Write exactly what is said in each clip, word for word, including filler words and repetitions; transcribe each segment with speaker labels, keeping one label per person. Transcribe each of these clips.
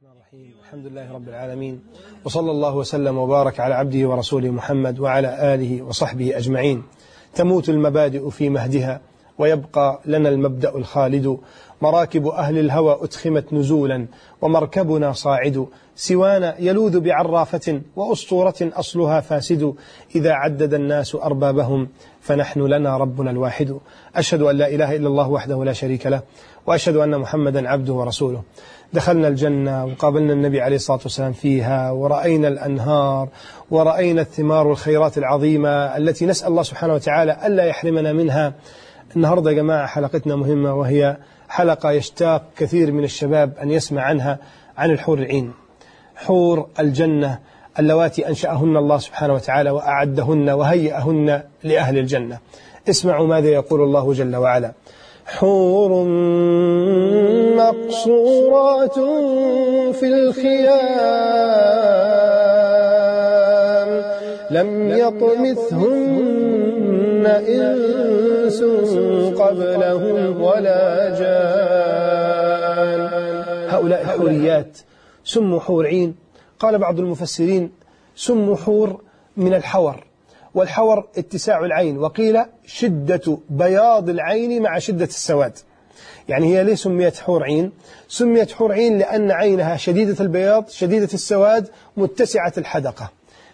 Speaker 1: الرحمن الرحيم. الحمد لله رب العالمين، وصلى الله وسلم وبارك على عبده ورسوله محمد وعلى آله وصحبه أجمعين. تموت المبادئ في مهدها ويبقى لنا المبدأ الخالد. مراكب أهل الهوى أتخمت نزولا ومركبنا صاعد. سوانا يلوذ بعرافة وأسطورة أصلها فاسد. إذا عدد الناس أربابهم فنحن لنا ربنا الواحد. أشهد أن لا إله إلا الله وحده لا شريك له، وأشهد أن محمدا عبده ورسوله. دخلنا الجنة وقابلنا النبي عليه الصلاة والسلام فيها، ورأينا الأنهار ورأينا الثمار والخيرات العظيمة التي نسأل الله سبحانه وتعالى ألا يحرمنا منها. النهاردة يا جماعة حلقتنا مهمة، وهي حلقة يشتاق كثير من الشباب أن يسمع عنها، عن الحور العين، حور الجنة اللواتي أنشأهن الله سبحانه وتعالى وأعدهن وهيئهن لأهل الجنة. اسمعوا ماذا يقول الله جل وعلا: حور مقصورات في الخيام لم يطمثهن إنس قبلهم ولا جان. هؤلاء الحوريات سموا حور عين. قال بعض المفسرين سموا حور من الحور، والحور اتساع العين، وقيل شدة بياض العين مع شدة السواد. يعني هي ليه سميت حور عين؟ سميت حور عين لأن عينها شديدة البياض شديدة السواد متسعة الحدقة،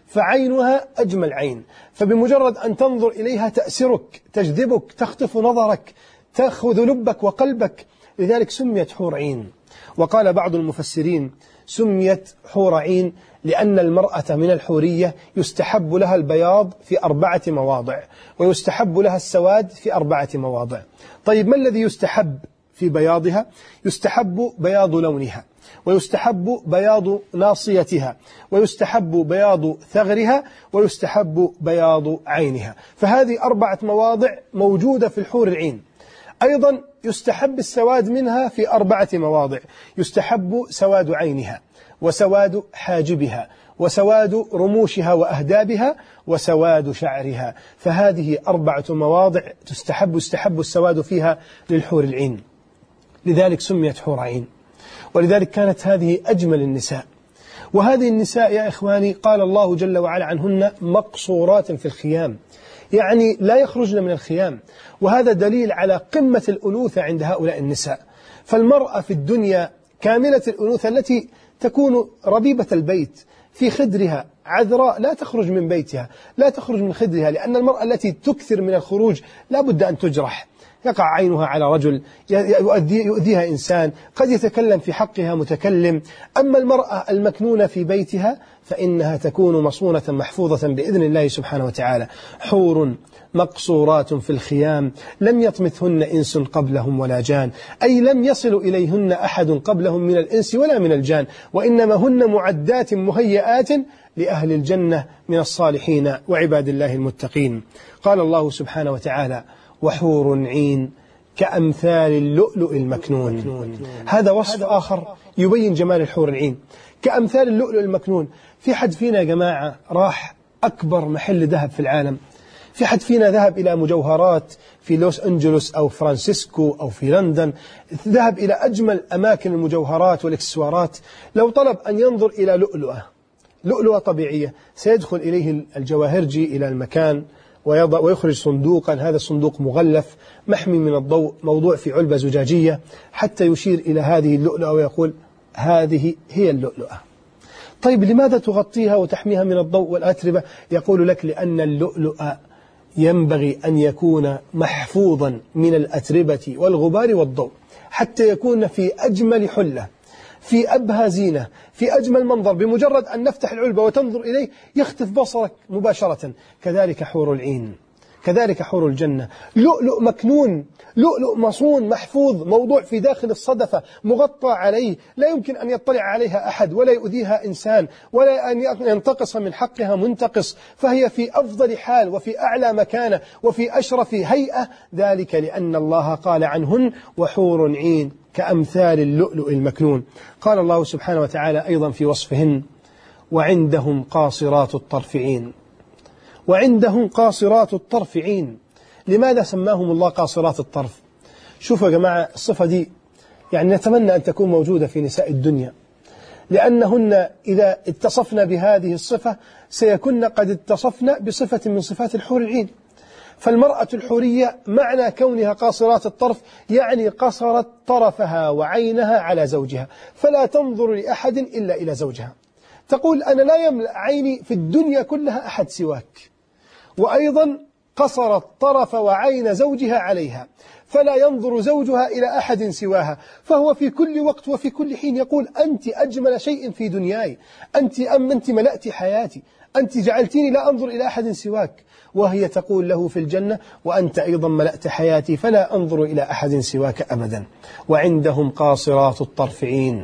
Speaker 1: فعينها أجمل عين، فبمجرد أن تنظر إليها تأسرك، تجذبك، تخطف نظرك، تأخذ لبك وقلبك، لذلك سميت حور عين. وقال بعض المفسرين سميت حور عين لأن المرأة من الحورية يستحب لها البياض في أربعة مواضع، ويستحب لها السواد في أربعة مواضع. طيب ما الذي يستحب في بياضها؟ يستحب بياض لونها، ويستحب بياض ناصيتها، ويستحب بياض ثغرها، ويستحب بياض عينها. فهذه أربعة مواضع موجودة في الحور العين. أيضا يستحب السواد منها في أربعة مواضع: يستحب سواد عينها، وسواد حاجبها، وسواد رموشها وأهدابها، وسواد شعرها. فهذه أربعة مواضع تستحب يستحب السواد فيها للحور العين، لذلك سميت حور عين. ولذلك كانت هذه أجمل النساء. وهذه النساء يا إخواني قال الله جل وعلا عنهن مقصورات في الخيام، يعني لا يخرجن من الخيام، وهذا دليل على قمة الأنوثة عند هؤلاء النساء. فالمرأة في الدنيا كاملة الأنوثة التي تكون ربيبة البيت في خدرها عذراء، لا تخرج من بيتها، لا تخرج من خدرها، لأن المرأة التي تكثر من الخروج لا بد أن تجرح، يقع عينها على رجل، يؤذيها إنسان، قد يتكلم في حقها متكلم. أما المرأة المكنونة في بيتها فإنها تكون مصونة محفوظة بإذن الله سبحانه وتعالى. حور مقصورات في الخيام لم يطمثهن إنس قبلهم ولا جان، أي لم يصل إليهن أحد قبلهم من الإنس ولا من الجان، وإنما هن معدات مهيئات لأهل الجنة من الصالحين وعباد الله المتقين. قال الله سبحانه وتعالى: وحور عين كأمثال اللؤلؤ المكنون. هذا وصف آخر يبين جمال الحور العين، كأمثال اللؤلؤ المكنون. في حد فينا يا جماعة راح أكبر محل ذهب في العالم؟ في حد فينا ذهب إلى مجوهرات في لوس أنجلوس أو فرانسيسكو أو في لندن، ذهب إلى أجمل أماكن المجوهرات والإكسسوارات؟ لو طلب أن ينظر إلى لؤلؤة لؤلؤة طبيعية، سيدخل إليه الجواهرجي إلى المكان ويضع ويخرج صندوقا، هذا الصندوق مغلف محمي من الضوء، موضوع في علبة زجاجية، حتى يشير إلى هذه اللؤلؤة ويقول: هذه هي اللؤلؤة. طيب لماذا تغطيها وتحميها من الضوء والأتربة؟ يقول لك: لأن اللؤلؤ ينبغي أن يكون محفوظا من الأتربة والغبار والضوء، حتى يكون في أجمل حلة، في أبهى زينة، في أجمل منظر. بمجرد أن نفتح العلبة وتنظر إليه يختف بصرك مباشرة. كذلك حور العين، كذلك حور الجنة، لؤلؤ مكنون، لؤلؤ مصون محفوظ، موضوع في داخل الصدفة، مغطى عليه، لا يمكن أن يطلع عليها أحد، ولا يؤذيها إنسان، ولا أن ينتقص من حقها منتقص. فهي في أفضل حال، وفي أعلى مكانة، وفي أشرف هيئة، ذلك لأن الله قال عنهن: وحور عين كأمثال اللؤلؤ المكنون. قال الله سبحانه وتعالى أيضا في وصفهن: وعندهم قاصرات الطرف عين. وعندهم قاصرات الطرف عين. لماذا سماهم الله قاصرات الطرف؟ شوفوا يا جماعة الصفة دي يعني نتمنى أن تكون موجودة في نساء الدنيا. لأنهن إذا اتصفن بهذه الصفة سيكون قد اتصفن بصفة من صفات الحور العين. فالمرأة الحورية معنى كونها قاصرات الطرف يعني قصرت طرفها وعينها على زوجها، فلا تنظر لأحد إلا إلى زوجها. تقول أنا لا يملأ عيني في الدنيا كلها أحد سواك. وأيضا قصرت طرف وعين زوجها عليها، فلا ينظر زوجها إلى أحد سواها، فهو في كل وقت وفي كل حين يقول أنت أجمل شيء في دنياي، أنت أم أنت ملأت حياتي، أنت جعلتيني لا أنظر إلى أحد سواك. وهي تقول له في الجنة وأنت أيضا ملأت حياتي فلا أنظر إلى أحد سواك أبدا. وعندهم قاصرات الطرف عين،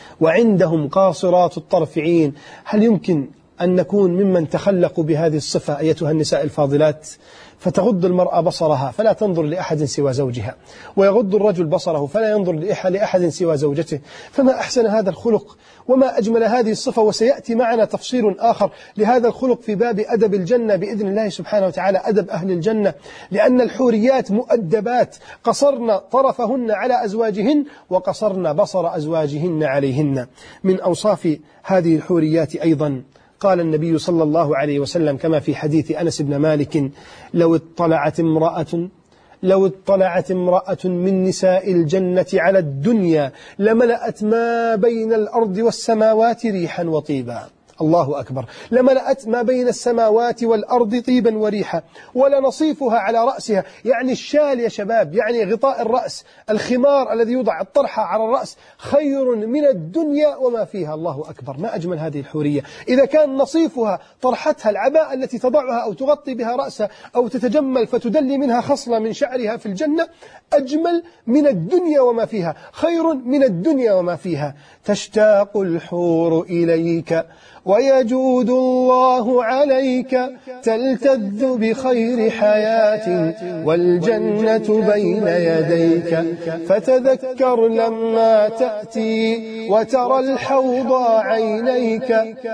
Speaker 1: وعندهم قاصرات الطرف عين. هل يمكن أن نكون ممن تخلقوا بهذه الصفة أيتها النساء الفاضلات؟ فتغض المرأة بصرها فلا تنظر لأحد سوى زوجها، ويغض الرجل بصره فلا ينظر لأحد سوى زوجته. فما أحسن هذا الخلق وما أجمل هذه الصفة. وسيأتي معنا تفصيل آخر لهذا الخلق في باب أدب الجنة بإذن الله سبحانه وتعالى، أدب أهل الجنة، لأن الحوريات مؤدبات قصرن طرفهن على أزواجهن وقصرن بصر أزواجهن عليهن. من أوصاف هذه الحوريات أيضا قال النبي صلى الله عليه وسلم كما في حديث أنس بن مالك: لو اطلعت امرأة لو اطلعت امرأة من نساء الجنة على الدنيا لملأت ما بين الأرض والسماوات ريحا وطيبا. الله أكبر. لملأت ما بين السماوات والأرض طيبا وريحا، ولنصيفها على رأسها، يعني الشال يا شباب، يعني غطاء الرأس، الخمار الذي يوضع الطرحة على الرأس، خير من الدنيا وما فيها. الله أكبر. ما أجمل هذه الحورية. إذا كان نصيفها طرحتها العباءة التي تضعها أو تغطي بها رأسها أو تتجمل فتدلي منها خصلة من شعرها في الجنة، أجمل من الدنيا وما فيها، خير من الدنيا وما فيها. تشتاق الحور إليك ويجود الله عليك، تلتذ بخير حياة والجنة بين يديك، فتذكر لما تأتي وترى الحوض عينيك،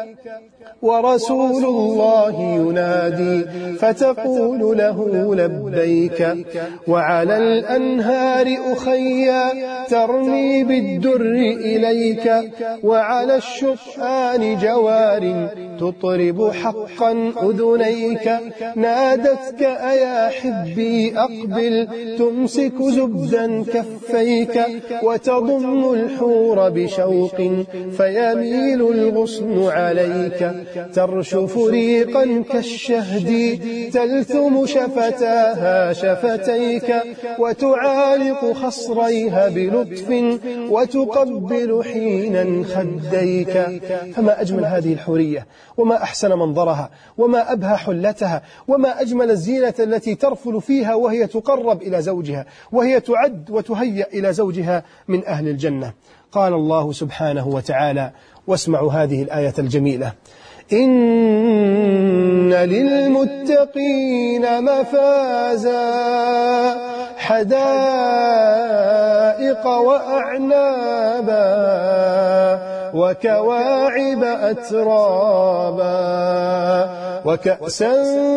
Speaker 1: ورسول الله ينادي فتقول له لبيك، وعلى الأنهار أخيا ترمي بالدر إليك، وعلى الشطآن جوار تطرب حقا أذنيك، نادتك أيا حبي أقبل تمسك زبدا كفيك، وتضم الحور بشوق فيميل الغصن عليك، ترشف ريقا كالشهد تلثم شفتاها شفتيك، وتعالق خصريها بلطف وتقبل حينا خديك. فما أجمل هذه الحورية، وما أحسن منظرها، وما أبهى حلتها، وما أجمل الزينة التي ترفل فيها وهي تقرب إلى زوجها، وهي تعد وتهيأ إلى زوجها من أهل الجنة. قال الله سبحانه وتعالى، واسمعوا هذه الآية الجميلة: إن للمتقين مفازا حدائق وأعنابا وكواعب أترابا وكأسا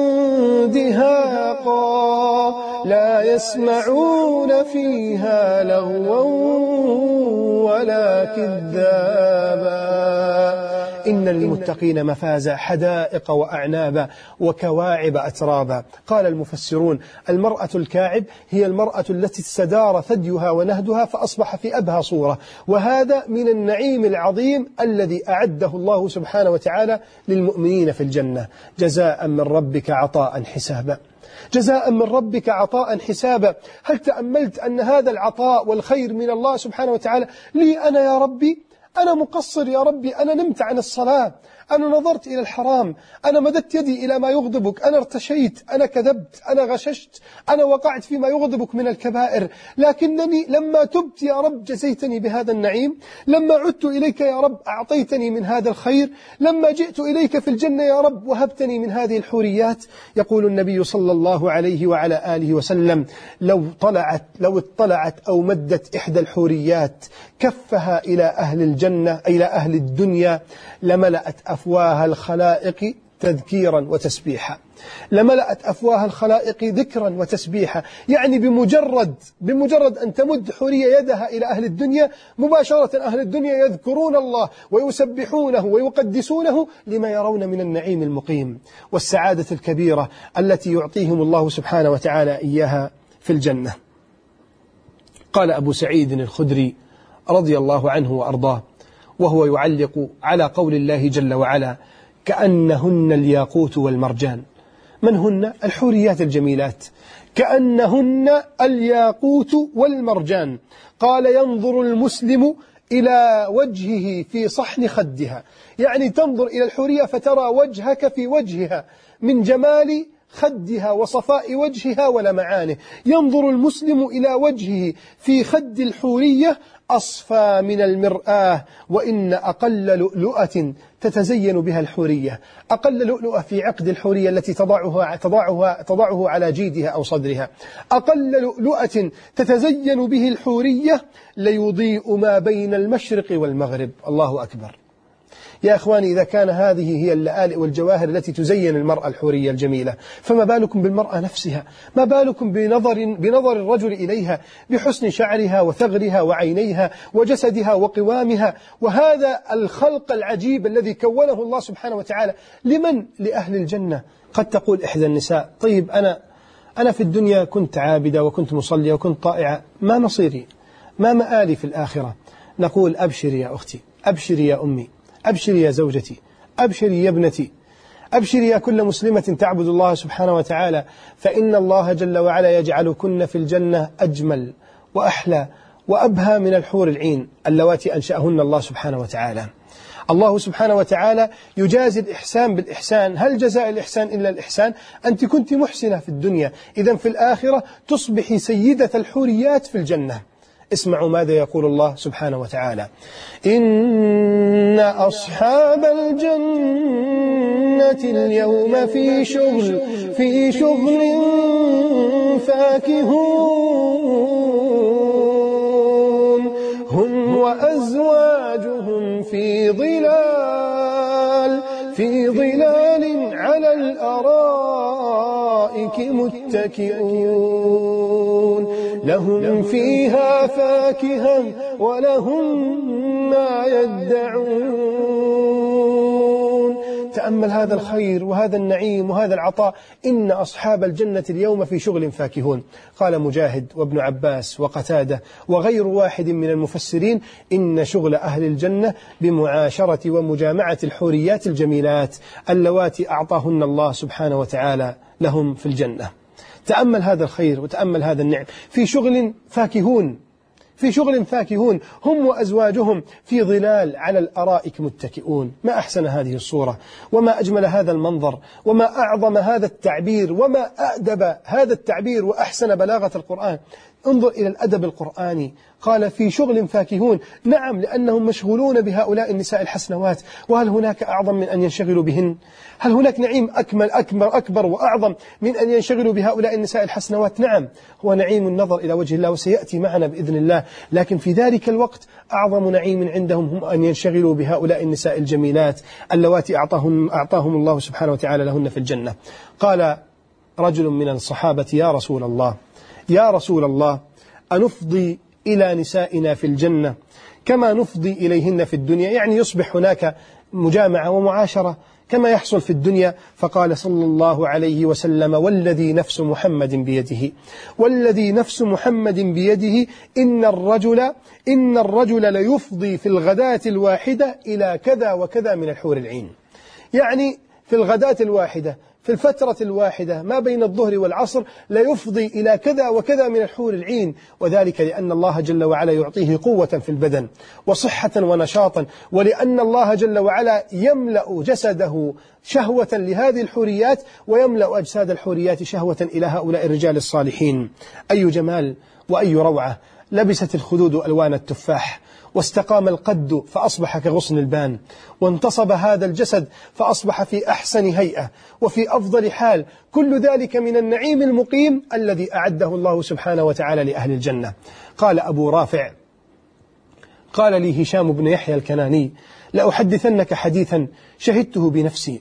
Speaker 1: دهاقا لا يسمعون فيها لغوا ولا كذابا. إن للمتقين مفازا حدائق وأعنابا وكواعب أترابا. قال المفسرون: المرأة الكاعب هي المرأة التي استدار ثديها ونهدها فأصبح في أبهى صورة، وهذا من النعيم العظيم الذي أعده الله سبحانه وتعالى للمؤمنين في الجنة، جزاء من ربك عطاء حسابا. جزاء من ربك عطاء حسابا. هل تأملت أن هذا العطاء والخير من الله سبحانه وتعالى لي أنا يا ربي؟ أنا مقصر يا ربي، أنا نمت عن الصلاة، أنا نظرت إلى الحرام، أنا مددت يدي إلى ما يغضبك، أنا ارتشيت، أنا كذبت، أنا غششت، أنا وقعت فيما يغضبك من الكبائر، لكنني لما تبت يا رب جزيتني بهذا النعيم، لما عدت إليك يا رب أعطيتني من هذا الخير، لما جئت إليك في الجنة يا رب وهبتني من هذه الحوريات. يقول النبي صلى الله عليه وعلى آله وسلم: لو طلعت لو اطلعت أو مدت إحدى الحوريات كفها إلى أهل الجنة إلى أهل الدنيا لملأت أفواه الخلائق تذكيرا وتسبيحا، لملأت أفواه الخلائق ذكرا وتسبيحا. يعني بمجرد بمجرد أن تمد حورية يدها إلى أهل الدنيا مباشرة أهل الدنيا يذكرون الله ويسبحونه ويقدسونه لما يرون من النعيم المقيم والسعادة الكبيرة التي يعطيهم الله سبحانه وتعالى إياها في الجنة. قال أبو سعيد الخدري رضي الله عنه وأرضاه وهو يعلق على قول الله جل وعلا: كأنهن الياقوت والمرجان. من هن؟ الحوريات الجميلات، كأنهن الياقوت والمرجان. قال: ينظر المسلم إلى وجهه في صحن خدها، يعني تنظر إلى الحورية فترى وجهك في وجهها من جمال خدها وصفاء وجهها ولمعانه. ينظر المسلم إلى وجهه في خد الحورية أصفى من المرآة، وإن أقل لؤلؤة تتزين بها الحورية، أقل لؤلؤة في عقد الحورية التي تضعها تضعها تضعه على جيدها أو صدرها، أقل لؤلؤة تتزين به الحورية ليضيء ما بين المشرق والمغرب. الله أكبر. يا أخواني، إذا كان هذه هي اللآلئ والجواهر التي تزين المرأة الحورية الجميلة، فما بالكم بالمرأة نفسها؟ ما بالكم بنظر, بنظر الرجل إليها، بحسن شعرها وثغرها وعينيها وجسدها وقوامها، وهذا الخلق العجيب الذي كونه الله سبحانه وتعالى لمن؟ لأهل الجنة. قد تقول إحدى النساء: طيب أنا أنا في الدنيا كنت عابدة وكنت مصلية وكنت طائعة، ما مصيري؟ ما مآلي في الآخرة؟ نقول: أبشري يا أختي، أبشري يا أمي، أبشري يا زوجتي، أبشري يا ابنتي، أبشري يا كل مسلمة تعبد الله سبحانه وتعالى، فإن الله جل وعلا يجعلكن في الجنة أجمل وأحلى وأبهى من الحور العين اللواتي أنشأهن الله سبحانه وتعالى. الله سبحانه وتعالى يجازي الإحسان بالإحسان. هل جزاء الإحسان إلا الإحسان؟ أنت كنت محسنة في الدنيا، إذن في الآخرة تصبحي سيدة الحوريات في الجنة. اسمعوا ماذا يقول الله سبحانه وتعالى: إن أصحاب الجنة اليوم في شغل في شغل فاكهون هم وأزواجهم في ظلال في ظلال على الأرائك متكئون لهم فيها فاكهة ولهم ما يدعون. تأمل هذا الخير وهذا النعيم وهذا العطاء. إن أصحاب الجنة اليوم في شغل فاكهون. قال مجاهد وابن عباس وقتادة وغير واحد من المفسرين: إن شغل أهل الجنة بمعاشرة ومجامعة الحوريات الجميلات اللواتي أعطاهن الله سبحانه وتعالى لهم في الجنة. تأمل هذا الخير وتأمل هذا النعم. في شغل فاكهون في شغل فاكهون هم وأزواجهم في ظلال على الأرائك متكئون. ما أحسن هذه الصورة، وما أجمل هذا المنظر، وما أعظم هذا التعبير، وما أأدب هذا التعبير وأحسن بلاغة القرآن. انظر إلى الأدب القرآني. قال: في شغل فاكهون. نعم، لأنهم مشغولون بهؤلاء النساء الحسنوات. وهل هناك أعظم من أن ينشغلوا بهن؟ هل هناك نعيم أكمل أكبر أكبر وأعظم من أن ينشغلوا بهؤلاء النساء الحسنوات؟ نعم، هو نعيم النظر إلى وجه الله، وسيأتي معنا بإذن الله. لكن في ذلك الوقت أعظم نعيم عندهم هم أن ينشغلوا بهؤلاء النساء الجميلات اللواتي أعطاهم, أعطاهم الله سبحانه وتعالى لهن في الجنة. قال رجل من الصحابة: يا رسول الله يا رسول الله أنفضي إلى نسائنا في الجنة كما نفضي إليهن في الدنيا؟ يعني يصبح هناك مجامعة ومعاشرة كما يحصل في الدنيا. فقال صلى الله عليه وسلم: والذي نفس محمد بيده والذي نفس محمد بيده إن الرجل إن الرجل ليفضي في الغداة الواحدة إلى كذا وكذا من الحور العين. يعني في الغداة الواحدة، في الفترة الواحدة ما بين الظهر والعصر، لا يفضي إلى كذا وكذا من الحور العين. وذلك لأن الله جل وعلا يعطيه قوة في البدن وصحة ونشاطا، ولأن الله جل وعلا يملأ جسده شهوة لهذه الحوريات، ويملأ أجساد الحوريات شهوة إلى هؤلاء الرجال الصالحين. أي جمال وأي روعة. لبست الخدود ألوان التفاح، واستقام القد فأصبح كغصن البان، وانتصب هذا الجسد فأصبح في أحسن هيئة وفي أفضل حال. كل ذلك من النعيم المقيم الذي أعده الله سبحانه وتعالى لأهل الجنة. قال أبو رافع: قال لي هشام بن يحيى الكناني: لأحدثنك حديثا شهدته بنفسي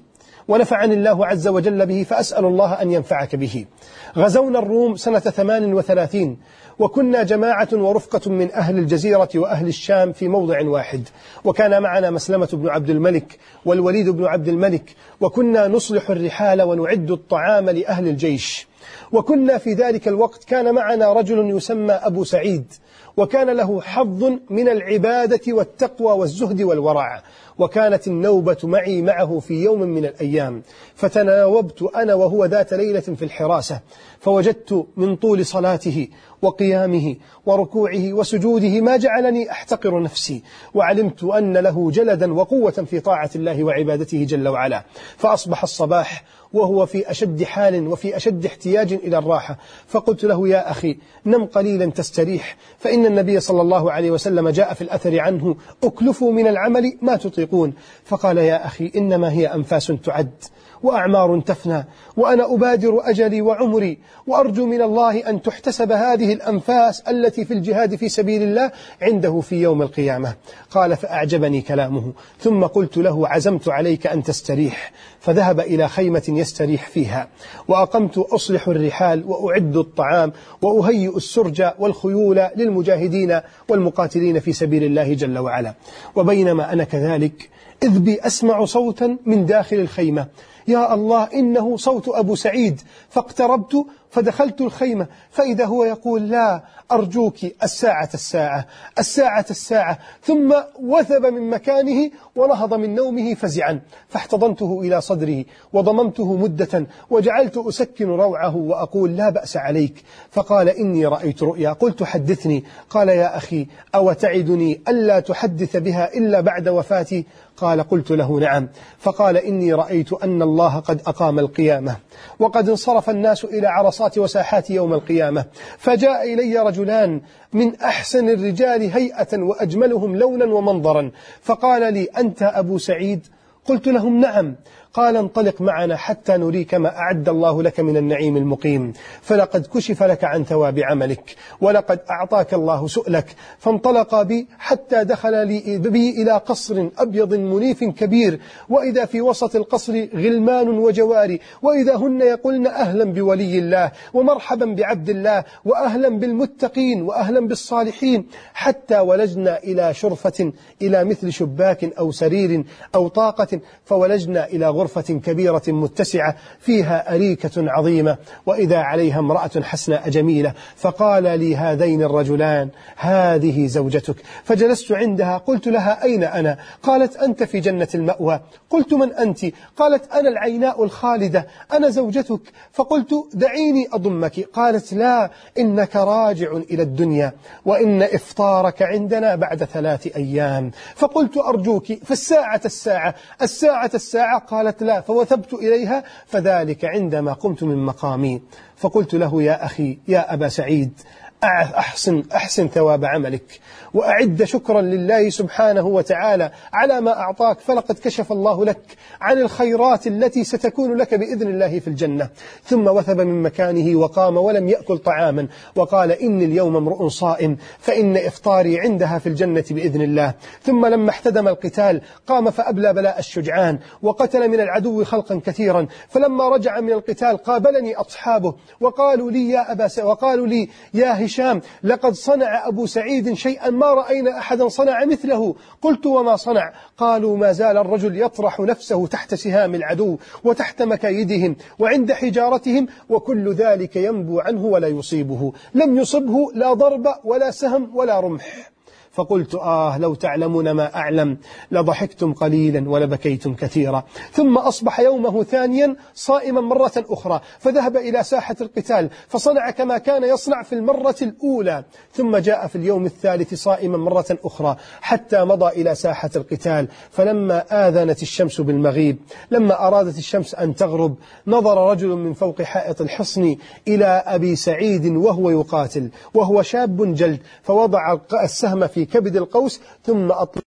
Speaker 1: ونفعني الله عز وجل به، فأسأل الله أن ينفعك به. غزونا الروم سنة ثمان وثلاثين، وكنا جماعة ورفقة من أهل الجزيرة وأهل الشام في موضع واحد، وكان معنا مسلمة بن عبد الملك والوليد بن عبد الملك، وكنا نصلح الرحال ونعد الطعام لأهل الجيش. وكنا في ذلك الوقت كان معنا رجل يسمى أبو سعيد، وكان له حظ من العبادة والتقوى والزهد والورع، وكانت النوبة معي معه في يوم من الأيام، فتناوبت أنا وهو ذات ليلة في الحراسة، فوجدت من طول صلاته وقيامه وركوعه وسجوده ما جعلني أحتقر نفسي، وعلمت أن له جلدا وقوة في طاعة الله وعبادته جل وعلا. فأصبح الصباح وهو في أشد حال وفي أشد احتياج إلى الراحة، فقلت له: يا أخي نم قليلا تستريح، فإن النبي صلى الله عليه وسلم جاء في الأثر عنه: أكلفوا من العمل ما تطيقون. فقال: يا أخي إنما هي أنفاس تعد وأعمار تفنى، وأنا أبادر أجلي وعمري، وأرجو من الله أن تحتسب هذه الأنفاس التي في الجهاد في سبيل الله عنده في يوم القيامة. قال: فأعجبني كلامه، ثم قلت له: عزمت عليك أن تستريح. فذهب إلى خيمة يستريح فيها، وأقمت أصلح الرحال وأعد الطعام وأهيئ السرج والخيول للمجاهدين والمقاتلين في سبيل الله جل وعلا. وبينما أنا كذلك إذ بي أسمع صوتا من داخل الخيمة، يا الله إنه صوت أبو سعيد، فاقتربت فدخلت الخيمة، فإذا هو يقول: لا أرجوك الساعة الساعة الساعة الساعة، ثم وثب من مكانه ونهض من نومه فزعا، فاحتضنته إلى صدره وضممته مدة وجعلت أسكن روعه وأقول: لا بأس عليك. فقال: إني رأيت رؤيا. قلت: حدثني. قال: يا أخي أو تعدني ألا تحدث بها إلا بعد وفاتي؟ قال: قلت له: نعم. فقال: إني رأيت أن الله قد أقام القيامة، وقد انصرف الناس إلى عرصات وساحات يوم القيامة، فجاء إلي رجلان من أحسن الرجال هيئة وأجملهم لونا ومنظرا، فقال لي: أنت أبو سعيد؟ قلت لهم: نعم. قال: انطلق معنا حتى نريك ما أعد الله لك من النعيم المقيم، فلقد كشف لك عن ثواب عملك، ولقد أعطاك الله سؤلك. فانطلق بي حتى دخل لي بي إلى قصر أبيض منيف كبير، وإذا في وسط القصر غلمان وجواري، وإذا هن يقولن: أهلا بولي الله، ومرحبا بعبد الله، وأهلا بالمتقين، وأهلا بالصالحين، حتى ولجنا إلى شرفة، إلى مثل شباك أو سرير أو طاقة، فولجنا إلى غرفة غرفة كبيرة متسعة فيها أريكة عظيمة، وإذا عليها امرأة حسناء جميلة. فقال لي هذين الرجلان: هذه زوجتك. فجلست عندها، قلت لها: أين أنا؟ قالت: أنت في جنة المأوى. قلت: من أنت؟ قالت: أنا العيناء الخالدة، أنا زوجتك. فقلت: دعيني أضمك. قالت: لا، إنك راجع إلى الدنيا، وإن إفطارك عندنا بعد ثلاث أيام. فقلت: أرجوك فالساعة الساعة الساعة الساعة. قالت: لا. فوثبت إليها، فذلك عندما قمت من مقامي. فقلت له: يا أخي يا أبا سعيد، أحسن, أحسن ثواب عملك، وأعد شكرا لله سبحانه وتعالى على ما أعطاك، فلقد كشف الله لك عن الخيرات التي ستكون لك بإذن الله في الجنة. ثم وثب من مكانه وقام ولم يأكل طعاما، وقال: إني اليوم امرؤ صائم، فإن إفطاري عندها في الجنة بإذن الله. ثم لما احتدم القتال قام فأبلى بلاء الشجعان، وقتل من العدو خلقا كثيرا. فلما رجع من القتال قابلني أصحابه وقالوا لي: يا أبا س... وقالوا لي: يا هشام، لقد صنع أبو سعيد شيئا ما رأينا أحدا صنع مثله. قلت: وما صنع؟ قالوا: ما زال الرجل يطرح نفسه تحت سهام العدو وتحت مكايدهم وعند حجارتهم، وكل ذلك ينبو عنه ولا يصيبه، لم يصبه لا ضرب ولا سهم ولا رمح. فقلت: آه لو تعلمون ما أعلم لضحكتم قليلا ولبكيتم كثيرا. ثم أصبح يومه ثانيا صائما مرة أخرى، فذهب إلى ساحة القتال فصنع كما كان يصنع في المرة الأولى. ثم جاء في اليوم الثالث صائما مرة أخرى، حتى مضى إلى ساحة القتال. فلما آذنت الشمس بالمغيب، لما أرادت الشمس أن تغرب، نظر رجل من فوق حائط الحصن إلى أبي سعيد وهو يقاتل وهو شاب جلد، فوضع السهم في كبد القوس ثم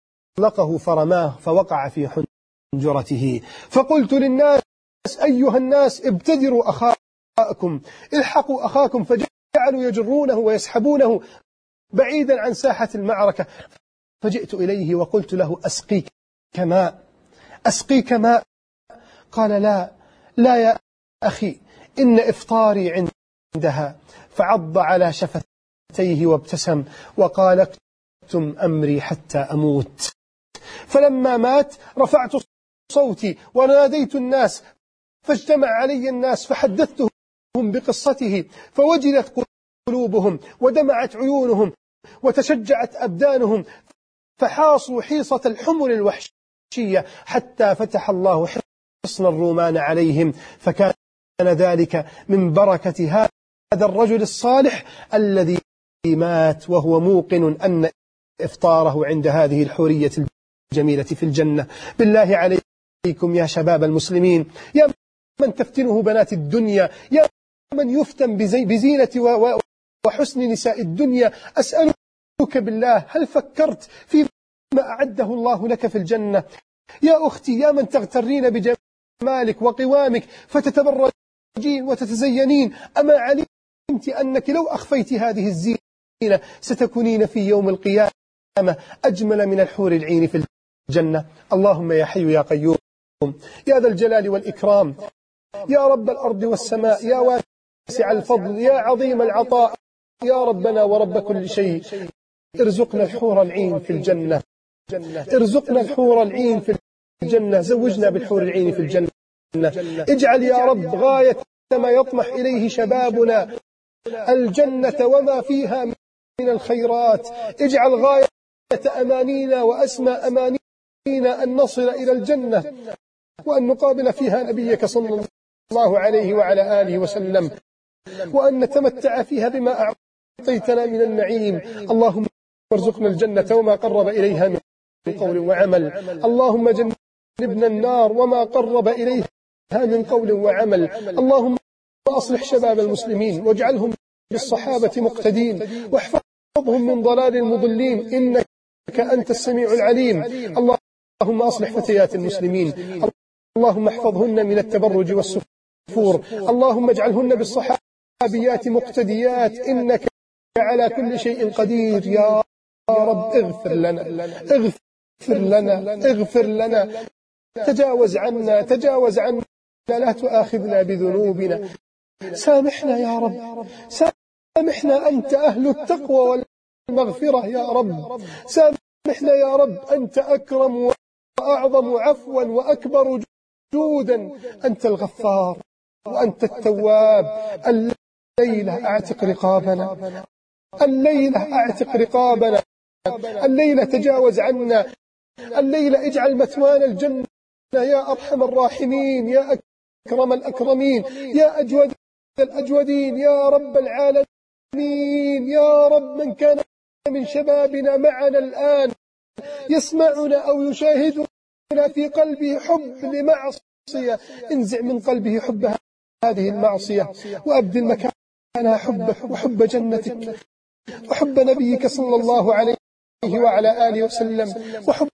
Speaker 1: أطلقه فرماه فوقع في حنجرته. فقلت للناس: أيها الناس، ابتدروا أخاكم، الحقوا أخاكم. فجعلوا يجرونه ويسحبونه بعيدا عن ساحة المعركة. فجئت إليه وقلت له: أسقيك ماء، أسقيك ماء. قال لا لا يا أخي، إن إفطاري عندها. فعض على شفتيه وابتسم وقال اكتم أمري حتى أموت. فلما مات رفعت صوتي وناديت الناس، فاجتمع علي الناس فحدثتهم بقصته، فوجلت قلوبهم ودمعت عيونهم وتشجعت أبدانهم، فحاصوا حيصة الحمر الوحشية حتى فتح الله حصن الرومان عليهم. فكان ذلك من بركة هذا الرجل الصالح الذي مات وهو موقن أن إفطاره عند هذه الحورية الجميلة في الجنة. بالله عليكم يا شباب المسلمين، يا من تفتنه بنات الدنيا، يا من يفتن بزينة وحسن نساء الدنيا، أسألك بالله هل فكرت فيما أعده الله لك في الجنة؟ يا أختي يا من تغترين بجمالك وقوامك فتتبرجين وتتزينين، أما علمت أنك لو أخفيت هذه الزينة ستكونين في يوم القيامة أجمل من الحور العين في الجنة؟ اللهم يا حي يا قيوم يا ذا الجلال والإكرام، يا رب الأرض والسماء، يا واسع الفضل، يا عظيم العطاء، يا ربنا ورب كل شيء، ارزقنا الحور العين في الجنة، ارزقنا الحور العين في الجنة، زوجنا بالحور العين في الجنة. اجعل يا رب غاية ما يطمح إليه شبابنا الجنة وما فيها من الخيرات، اجعل غاية أمانينا وأسمى أمانينا أن نصل إلى الجنة وأن نقابل فيها نبيك صلى الله عليه وعلى آله وسلم، وأن نتمتع فيها بما أعطيتنا من النعيم. اللهم ارزقنا الجنة وما قرب إليها من قول وعمل، اللهم جنبنا النار وما قرب إليها من قول وعمل. اللهم أصلح شباب المسلمين واجعلهم بالصحابة مقتدين، واحفظهم من ضلال المضلين، إنك أنت السميع العليم. اللهم أصلح فتيات المسلمين، اللهم احفظهن من التبرج والسفور، اللهم اجعلهن بالصحابيات مقتديات، إنك على كل شيء قدير. يا رب اغفر لنا اغفر لنا اغفر لنا، تجاوز عنا تجاوز عنا، لا تؤاخذنا بذنوبنا، سامحنا يا رب، سامحنا، أنت أهل التقوى والمغفرة يا رب، سامحنا يا رب، أنت أكرم وأعظم عفوا وأكبر جودا، أنت الغفار وأنت التواب. الليلة أعتق رقابنا، الليلة أعتق رقابنا، الليلة تجاوز عنا، الليلة اجعل مثوانا الجنة يا أرحم الراحمين، يا أكرم الأكرمين، يا أجود الأجودين، يا رب العالمين. يا رب من كان من شبابنا معنا الآن يسمعنا أو يشاهدنا في قلبه حب لمعصية، انزع من قلبه حب هذه المعصية وأبدل مكانها حبك وحب جنتك وحب نبيك صلى الله عليه وعلى آله وسلم، وحب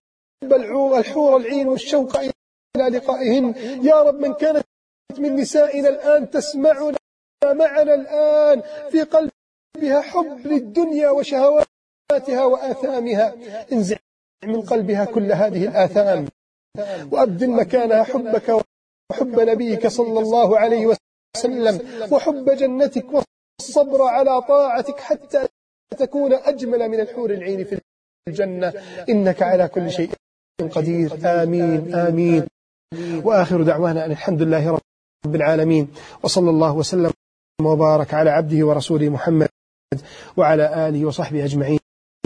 Speaker 1: الحور العين والشوق إلى لقائهن. يا رب من كانت من نسائنا الآن تسمعنا معنا الآن في قلبها حب للدنيا وشهواتها وآثامها، انزع من قلبها كل هذه الآثام وأبدل مكانها حبك وحب نبيك صلى الله عليه وسلم وحب جنتك والصبر على طاعتك حتى تكون أجمل من الحور العين في الجنة، إنك على كل شيء قدير. آمين آمين. وآخر دعوانا أن الحمد لله رب العالمين، وصلى الله وسلم وبارك على عبده ورسوله محمد وعلى آله وصحبه أجمعين.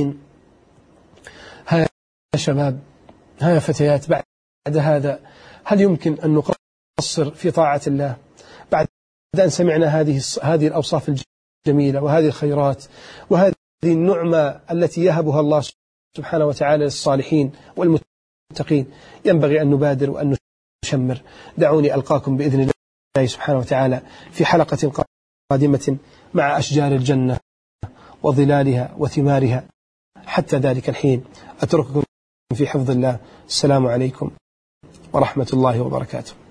Speaker 1: ها يا شباب، ها يا فتيات، بعد هذا هل يمكن أن نقصر في طاعة الله بعد أن سمعنا هذه هذه الأوصاف الجميلة وهذه الخيرات وهذه النعمة التي يهبها الله سبحانه وتعالى للصالحين والمتقين؟ ينبغي أن نبادر وأن نشمر. دعوني ألقاكم بإذن الله سبحانه وتعالى في حلقة قادمة مع أشجار الجنة وظلالها وثمارها. حتى ذلك الحين أترككم في حفظ الله. السلام عليكم ورحمة الله وبركاته.